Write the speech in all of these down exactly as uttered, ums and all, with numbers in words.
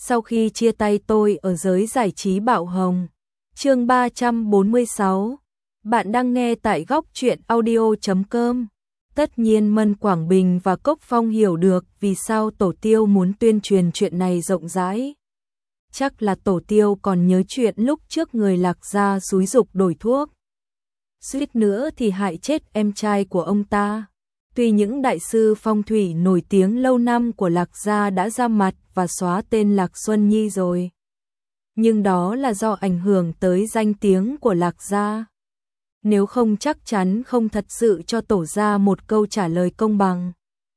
Sau khi chia tay tôi ở giới giải trí Bạo Hồng. Chương ba trăm bốn mươi sáu. Bạn đang nghe tại góc truyện audio chấm com. Tất nhiên Mân Quảng Bình và Cốc Phong hiểu được vì sao Tổ Tiêu muốn tuyên truyền chuyện này rộng rãi. Chắc là Tổ Tiêu còn nhớ chuyện lúc trước người Lạc Gia xúi giục đổi thuốc. Suýt nữa thì hại chết em trai của ông ta. Tuy những đại sư phong thủy nổi tiếng lâu năm của Lạc Gia đã ra mặt và xóa tên Lạc Xuân Nhi rồi, nhưng đó là do ảnh hưởng tới danh tiếng của Lạc Gia. Nếu không chắc chắn không thật sự cho Tổ gia một câu trả lời công bằng.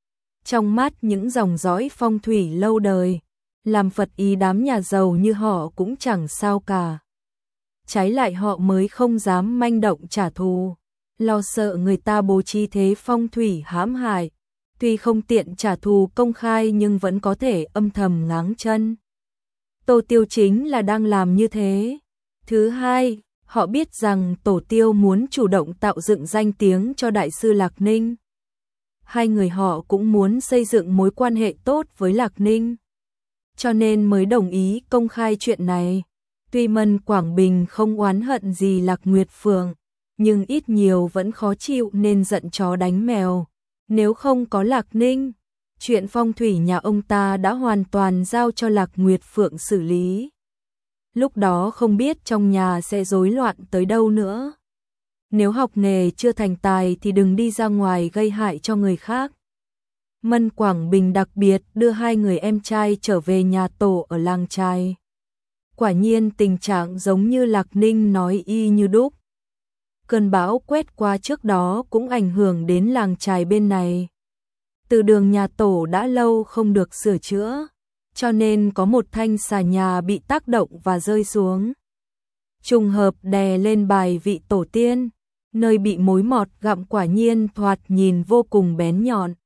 Trong mắt những dòng dõi phong thủy lâu đời, làm Phật ý đám nhà giàu như họ cũng chẳng sao cả. Trái lại họ mới không dám manh động trả thù, lo sợ người ta bố trí thế phong thủy hãm hại. Tuy không tiện trả thù công khai nhưng vẫn có thể âm thầm ngáng chân. Tổ Tiêu chính là đang làm như thế. Thứ hai, họ biết rằng Tổ Tiêu muốn chủ động tạo dựng danh tiếng cho Đại sư Lạc Ninh. Hai người họ cũng muốn xây dựng mối quan hệ tốt với Lạc Ninh, cho nên mới đồng ý công khai chuyện này. Tuy Mân Quảng Bình không oán hận gì Lạc Nguyệt Phượng, nhưng ít nhiều vẫn khó chịu nên giận chó đánh mèo. Nếu không có Lạc Ninh, chuyện phong thủy nhà ông ta đã hoàn toàn giao cho Lạc Nguyệt Phượng xử lý. Lúc đó không biết trong nhà sẽ rối loạn tới đâu nữa. Nếu học nghề chưa thành tài thì đừng đi ra ngoài gây hại cho người khác. Mân Quảng Bình đặc biệt đưa hai người em trai trở về nhà Tổ ở làng trai. Quả nhiên tình trạng giống như Lạc Ninh nói y như đúc. Cơn bão quét qua trước đó cũng ảnh hưởng đến làng trài bên này. Từ đường nhà Tổ đã lâu không được sửa chữa, cho nên có một thanh xà nhà bị tác động và rơi xuống. Trùng hợp đè lên bài vị tổ tiên, nơi bị mối mọt gặm quả nhiên thoạt nhìn vô cùng bén nhọn.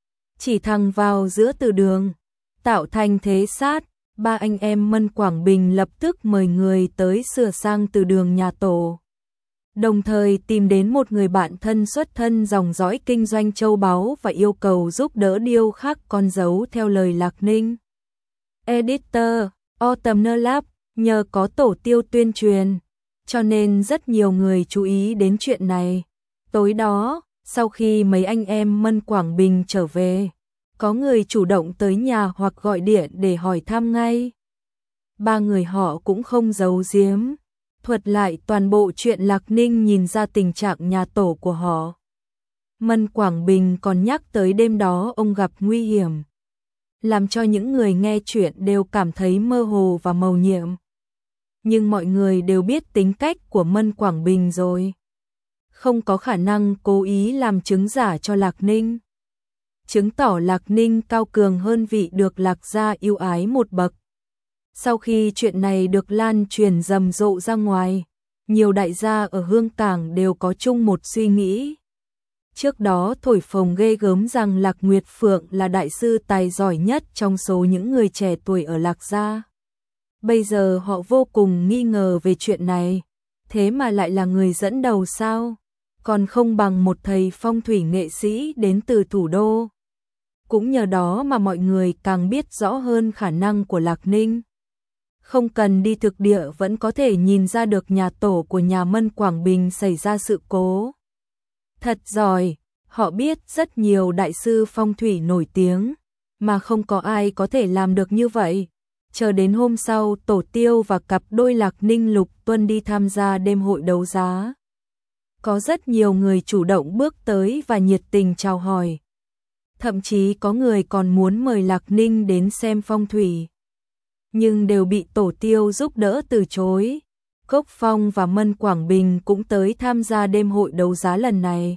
Chỉ thẳng vào giữa từ đường, tạo thành thế sát. Ba anh em Mân Quảng Bình lập tức mời người tới sửa sang từ đường nhà Tổ, đồng thời tìm đến một người bạn thân xuất thân dòng dõi kinh doanh châu báu và yêu cầu giúp đỡ điêu khắc con dấu theo lời Lạc Ninh. Editor, Autumn Lab, nhờ có Tổ Tiêu tuyên truyền, cho nên rất nhiều người chú ý đến chuyện này. Tối đó, sau khi mấy anh em Mân Quảng Bình trở về, có người chủ động tới nhà hoặc gọi điện để hỏi thăm ngay. Ba người họ cũng không giấu giếm, thuật lại toàn bộ chuyện Lạc Ninh nhìn ra tình trạng nhà Tổ của họ. Mân Quảng Bình còn nhắc tới đêm đó ông gặp nguy hiểm, làm cho những người nghe chuyện đều cảm thấy mơ hồ và mầu nhiệm. Nhưng mọi người đều biết tính cách của Mân Quảng Bình rồi, không có khả năng cố ý làm chứng giả cho Lạc Ninh, chứng tỏ Lạc Ninh cao cường hơn vị được Lạc Gia yêu ái một bậc. Sau khi chuyện này được lan truyền rầm rộ ra ngoài, nhiều đại gia ở Hương Cảng đều có chung một suy nghĩ. Trước đó thổi phồng ghê gớm rằng Lạc Nguyệt Phượng là đại sư tài giỏi nhất trong số những người trẻ tuổi ở Lạc Gia. Bây giờ họ vô cùng nghi ngờ về chuyện này, thế mà lại là người dẫn đầu sao? Còn không bằng một thầy phong thủy nghệ sĩ đến từ thủ đô. Cũng nhờ đó mà mọi người càng biết rõ hơn khả năng của Lạc Ninh. Không cần đi thực địa vẫn có thể nhìn ra được nhà Tổ của nhà Mân Quảng Bình xảy ra sự cố. Thật giỏi, họ biết rất nhiều đại sư phong thủy nổi tiếng, mà không có ai có thể làm được như vậy. Chờ đến hôm sau, Tổ Tiêu và cặp đôi Lạc Ninh Lục Tuân đi tham gia đêm hội đấu giá. Có rất nhiều người chủ động bước tới và nhiệt tình chào hỏi. Thậm chí có người còn muốn mời Lạc Ninh đến xem phong thủy, nhưng đều bị Tổ Tiêu giúp đỡ từ chối. Cốc Phong và Mân Quảng Bình cũng tới tham gia đêm hội đấu giá lần này.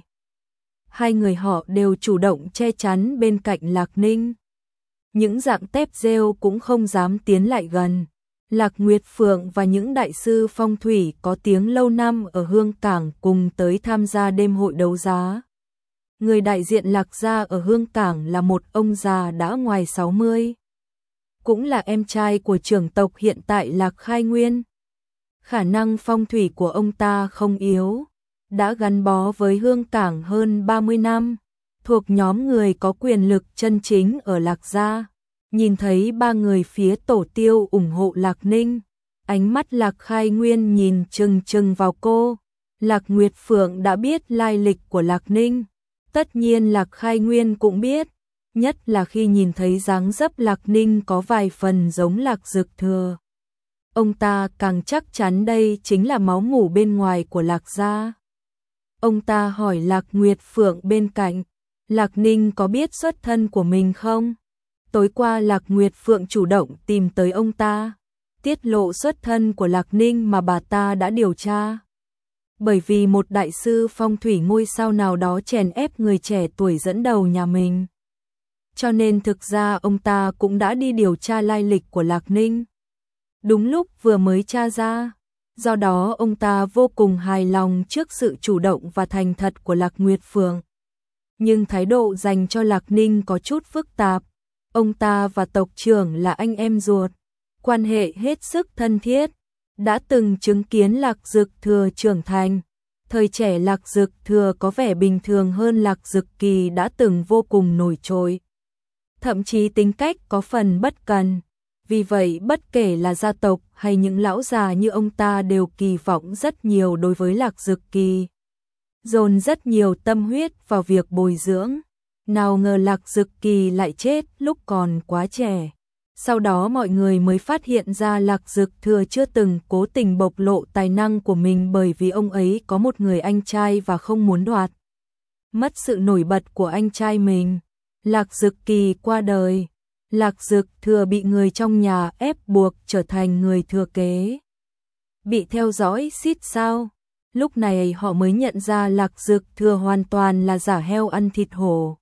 Hai người họ đều chủ động che chắn bên cạnh Lạc Ninh. Những dạng tép rêu cũng không dám tiến lại gần. Lạc Nguyệt Phượng và những đại sư phong thủy có tiếng lâu năm ở Hương Cảng cùng tới tham gia đêm hội đấu giá. Người đại diện Lạc Gia ở Hương Cảng là một ông già đã ngoài sáu mươi, cũng là em trai của trưởng tộc hiện tại Lạc Khai Nguyên. Khả năng phong thủy của ông ta không yếu, đã gắn bó với Hương Cảng hơn ba mươi năm, thuộc nhóm người có quyền lực chân chính ở Lạc Gia. nhìn thấy ba người phía tổ tiêu ủng hộ Lạc Ninh, ánh mắt Lạc Khai Nguyên nhìn chừng chừng vào cô. Lạc Nguyệt Phượng đã biết lai lịch của Lạc Ninh, tất nhiên Lạc Khai Nguyên cũng biết, nhất là khi nhìn thấy dáng dấp Lạc Ninh có vài phần giống Lạc Dực Thừa. Ông ta càng chắc chắn đây chính là máu mủ bên ngoài của Lạc gia. Ông ta hỏi Lạc Nguyệt Phượng bên cạnh, Lạc Ninh có biết xuất thân của mình không? Tối qua Lạc Nguyệt Phượng chủ động tìm tới ông ta, tiết lộ xuất thân của Lạc Ninh mà bà ta đã điều tra. Bởi vì một đại sư phong thủy ngôi sao nào đó chèn ép người trẻ tuổi dẫn đầu nhà mình. Cho nên thực ra ông ta cũng đã đi điều tra lai lịch của Lạc Ninh. Đúng lúc vừa mới tra ra, do đó ông ta vô cùng hài lòng trước sự chủ động và thành thật của Lạc Nguyệt Phượng. Nhưng thái độ dành cho Lạc Ninh có chút phức tạp. Ông ta và tộc trưởng là anh em ruột, quan hệ hết sức thân thiết, đã từng chứng kiến Lạc Dực Thừa trưởng thành. Thời trẻ Lạc Dực Thừa có vẻ bình thường hơn Lạc Dực Kỳ đã từng vô cùng nổi trội. Thậm chí tính cách có phần bất cần. Vì vậy bất kể là gia tộc hay những lão già như ông ta đều kỳ vọng rất nhiều đối với Lạc Dực Kỳ. Dồn rất nhiều tâm huyết vào việc bồi dưỡng. Nào ngờ Lạc Dực Kỳ lại chết lúc còn quá trẻ. Sau đó mọi người mới phát hiện ra Lạc Dực Thừa chưa từng cố tình bộc lộ tài năng của mình bởi vì ông ấy có một người anh trai và không muốn đoạt mất sự nổi bật của anh trai mình. Lạc Dực Kỳ qua đời, Lạc Dực Thừa bị người trong nhà ép buộc trở thành người thừa kế. Bị theo dõi xít sao? Lúc này họ mới nhận ra Lạc Dực Thừa hoàn toàn là giả heo ăn thịt hổ.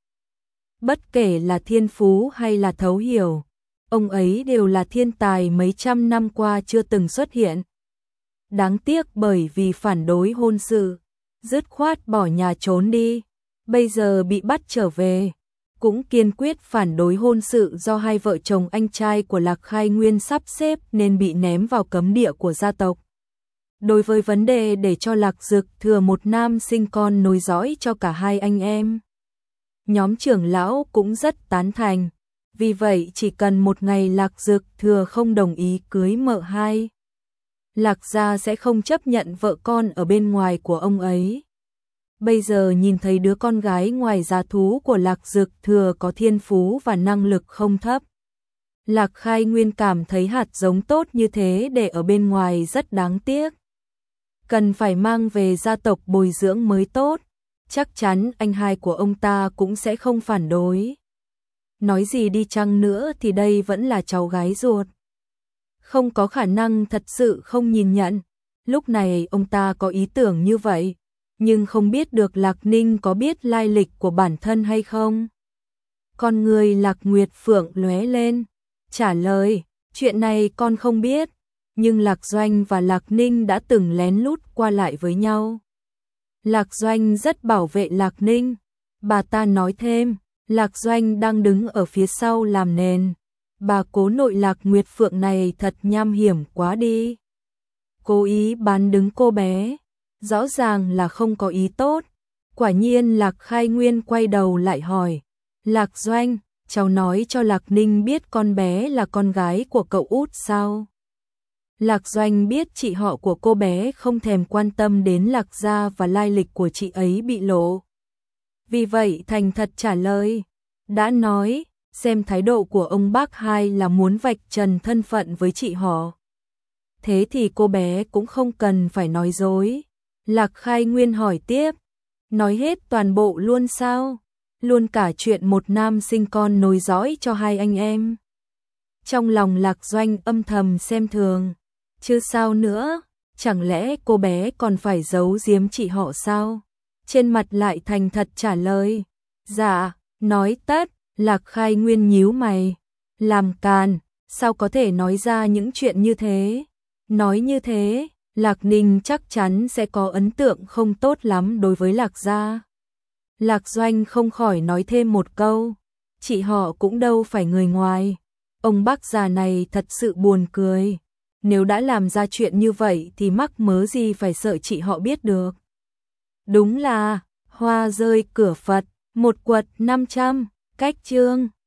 Bất kể là thiên phú hay là thấu hiểu, ông ấy đều là thiên tài mấy trăm năm qua chưa từng xuất hiện. Đáng tiếc bởi vì phản đối hôn sự, dứt khoát bỏ nhà trốn đi, bây giờ bị bắt trở về, cũng kiên quyết phản đối hôn sự do hai vợ chồng anh trai của Lạc Khai Nguyên sắp xếp nên bị ném vào cấm địa của gia tộc. Đối với vấn đề để cho Lạc Dực Thừa một nam sinh con nối dõi cho cả hai anh em, nhóm trưởng lão cũng rất tán thành. Vì vậy chỉ cần một ngày Lạc Dực Thừa không đồng ý cưới mợ hai, Lạc gia sẽ không chấp nhận vợ con ở bên ngoài của ông ấy. Bây giờ nhìn thấy đứa con gái ngoài giá thú của Lạc Dực Thừa có thiên phú và năng lực không thấp, Lạc Khai Nguyên cảm thấy hạt giống tốt như thế để ở bên ngoài rất đáng tiếc. Cần phải mang về gia tộc bồi dưỡng mới tốt, chắc chắn anh hai của ông ta cũng sẽ không phản đối. Nói gì đi chăng nữa thì đây vẫn là cháu gái ruột, không có khả năng thật sự không nhìn nhận. Lúc này ông ta có ý tưởng như vậy, nhưng không biết được Lạc Ninh có biết lai lịch của bản thân hay không. Con người Lạc Nguyệt Phượng lóe lên, trả lời, chuyện này con không biết, nhưng Lạc Doanh và Lạc Ninh đã từng lén lút qua lại với nhau. Lạc Doanh rất bảo vệ Lạc Ninh, bà ta nói thêm, Lạc Doanh đang đứng ở phía sau làm nền. Bà cố nội Lạc Nguyệt Phượng này thật nham hiểm quá đi. Cố ý bán đứng cô bé, rõ ràng là không có ý tốt. Quả nhiên Lạc Khai Nguyên quay đầu lại hỏi, Lạc Doanh, cháu nói cho Lạc Ninh biết con bé là con gái của cậu út sao? Lạc Doanh biết chị họ của cô bé không thèm quan tâm đến Lạc gia và lai lịch của chị ấy bị lộ. Vì vậy thành thật trả lời, đã nói, xem thái độ của ông bác hai là muốn vạch trần thân phận với chị họ. Thế thì cô bé cũng không cần phải nói dối. Lạc Khai Nguyên hỏi tiếp, nói hết toàn bộ luôn sao? Luôn cả chuyện một nam sinh con nối dõi cho hai anh em. Trong lòng Lạc Doanh âm thầm xem thường, chứ sao nữa, chẳng lẽ cô bé còn phải giấu giếm chị họ sao? Trên mặt lại thành thật trả lời, dạ, nói tất. Lạc Khai Nguyên nhíu mày, làm càn, sao có thể nói ra những chuyện như thế? Nói như thế, Lạc Ninh chắc chắn sẽ có ấn tượng không tốt lắm đối với Lạc gia. Lạc Doanh không khỏi nói thêm một câu, chị họ cũng đâu phải người ngoài. Ông bác già này thật sự buồn cười, nếu đã làm ra chuyện như vậy thì mắc mớ gì phải sợ chị họ biết được. Đúng là, hoa rơi cửa Phật, một quật năm trăm, cách chương.